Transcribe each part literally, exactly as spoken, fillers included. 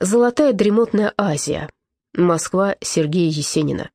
Золотая дремотная Азия. Москва Сергея Есенина.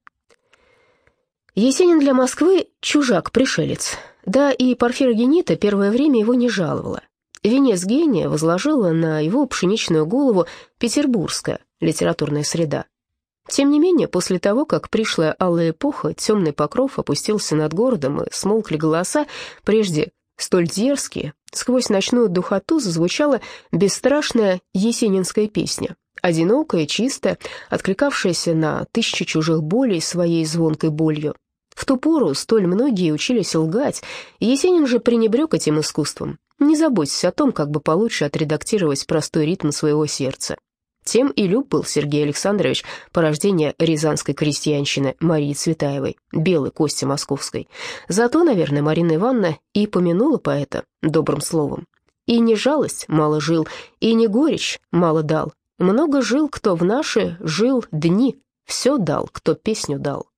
Есенин для Москвы чужак-пришелец. Да и Порфирогенита первое время его не жаловала. Венец гения возложила на его пшеничную голову петербургская литературная среда. Тем не менее, после того, как пришлая алая эпоха, темный покров опустился над городом и смолкли голоса, прежде столь дерзкие, сквозь ночную духоту зазвучала бесстрашная есенинская песня, одинокая, чистая, откликавшаяся на тысячи чужих болей своей звонкой болью. В ту пору столь многие учились лгать, и Есенин же пренебрег этим искусством, не заботясь о том, как бы получше отредактировать простой ритм своего сердца. Тем и люб был Сергей Александрович по рождению рязанской крестьянщины Марии Цветаевой, белой кости московской. Зато, наверное, Марина Ивановна и помянула поэта добрым словом. И не жалость мало жил, и не горечь мало дал. Много жил, кто в наши жил дни, все дал, кто песню дал.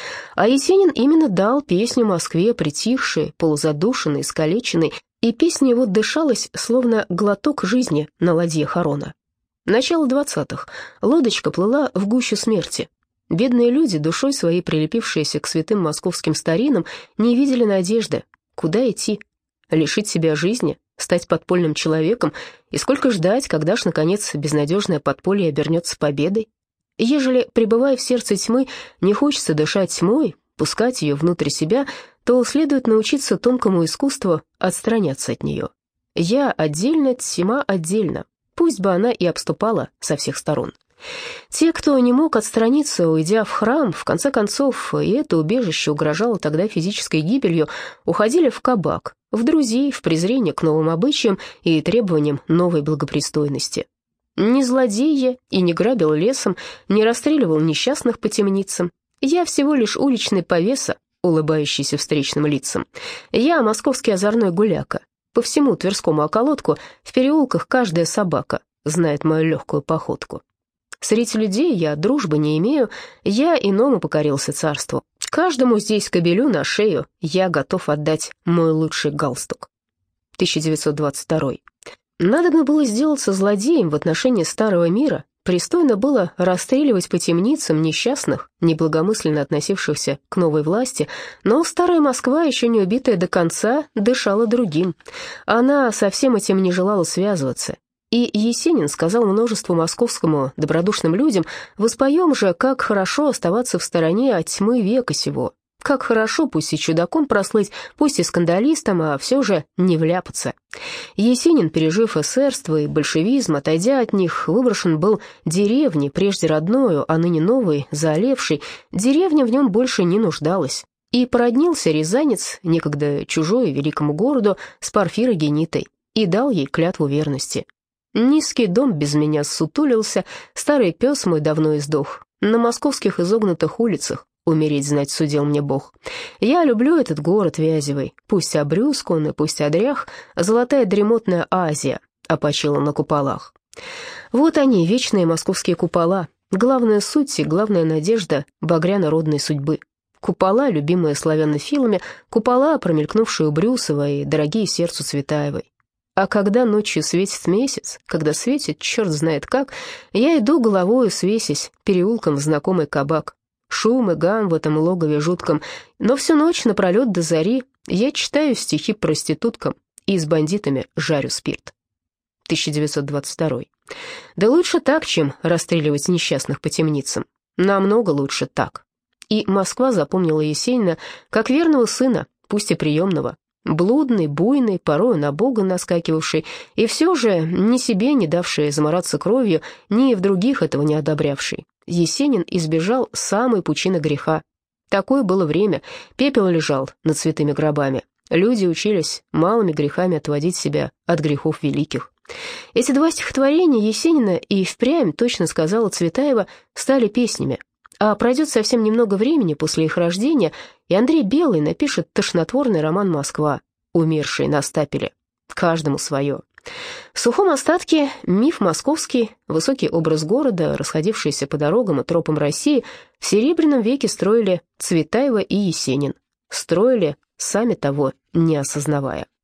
А Есенин именно дал песню Москве, притихшей, полузадушенной, искалеченной, и песня его дышалась, словно глоток жизни на ладье Харона. Начало двадцатых. Лодочка плыла в гущу смерти. Бедные люди, душой своей прилепившиеся к святым московским старинам, не видели надежды. Куда идти? Лишить себя жизни? Стать подпольным человеком? И сколько ждать, когда ж, наконец, безнадежное подполье обернется победой? Ежели, пребывая в сердце тьмы, не хочется дышать тьмой, пускать ее внутрь себя, то следует научиться тонкому искусству отстраняться от нее. Я отдельно, тьма отдельно. Пусть бы она и обступала со всех сторон. Те, кто не мог отстраниться, уйдя в храм, в конце концов, и это убежище угрожало тогда физической гибелью, уходили в кабак, в друзей, в презрение к новым обычаям и требованиям новой благопристойности. Не злодей я и не грабил лесом, не расстреливал несчастных по темницам. Я всего лишь уличный повеса, улыбающийся встречным лицам. Я московский озорной гуляка. По всему Тверскому околотку, в переулках каждая собака знает мою легкую походку. Среди людей я дружбы не имею, я иному покорился царству. Каждому здесь кобелю на шею я готов отдать мой лучший галстук. тысяча девятьсот двадцать второй. Надобно было сделаться злодеем в отношении старого мира, пристойно было расстреливать по темницам несчастных, неблагомысленно относившихся к новой власти, но старая Москва, еще не убитая до конца, дышала другим. Она со всем этим не желала связываться. И Есенин сказал множеству московскому добродушным людям: «Воспоем же, как хорошо оставаться в стороне от тьмы века сего. Как хорошо, пусть и чудаком прослыть, пусть и скандалистом, а все же не вляпаться». Есенин, пережив эсерство и большевизм, отойдя от них, выброшен был деревне, прежде родною, а ныне новой, заолевшей. Деревня в нем больше не нуждалась. И породнился рязанец, некогда чужой великому городу, с Порфирогенитой, и дал ей клятву верности. Низкий дом без меня ссутулился, старый пес мой давно издох. На московских изогнутых улицах умереть, знать, судил мне Бог. Я люблю этот город Вязевый, пусть обрюзг он и пусть одрях, золотая дремотная Азия опочила на куполах. Вот они, вечные московские купола, главная суть и главная надежда багряно-родной судьбы. Купола, любимые славянофилами, купола, промелькнувшие у Брюсова и дорогие сердцу Цветаевой. А когда ночью светит месяц, когда светит черт знает как, я иду головою свесясь переулком в знакомый кабак. Шум и гам в этом логове жутком, но всю ночь напролет до зари я читаю стихи проституткам и с бандитами жарю спирт. тысяча девятьсот двадцать второй. Да лучше так, чем расстреливать несчастных по темницам. Намного лучше так. И Москва запомнила Есенина как верного сына, пусть и приемного. Блудный, буйный, порою на Бога наскакивавший, и все же ни себе не давший замораться кровью, ни в других этого не одобрявший. Есенин избежал самой пучины греха. Такое было время, пепел лежал над святыми гробами. Люди учились малыми грехами отводить себя от грехов великих. Эти два стихотворения Есенина и впрямь, точно сказала Цветаева, стали песнями. А пройдет совсем немного времени после их рождения, и Андрей Белый напишет тошнотворный роман «Москва», умерший на стапеле. Каждому свое. В сухом остатке миф московский, высокий образ города, расходившийся по дорогам и тропам России, в Серебряном веке строили Цветаева и Есенин. Строили, сами того не осознавая.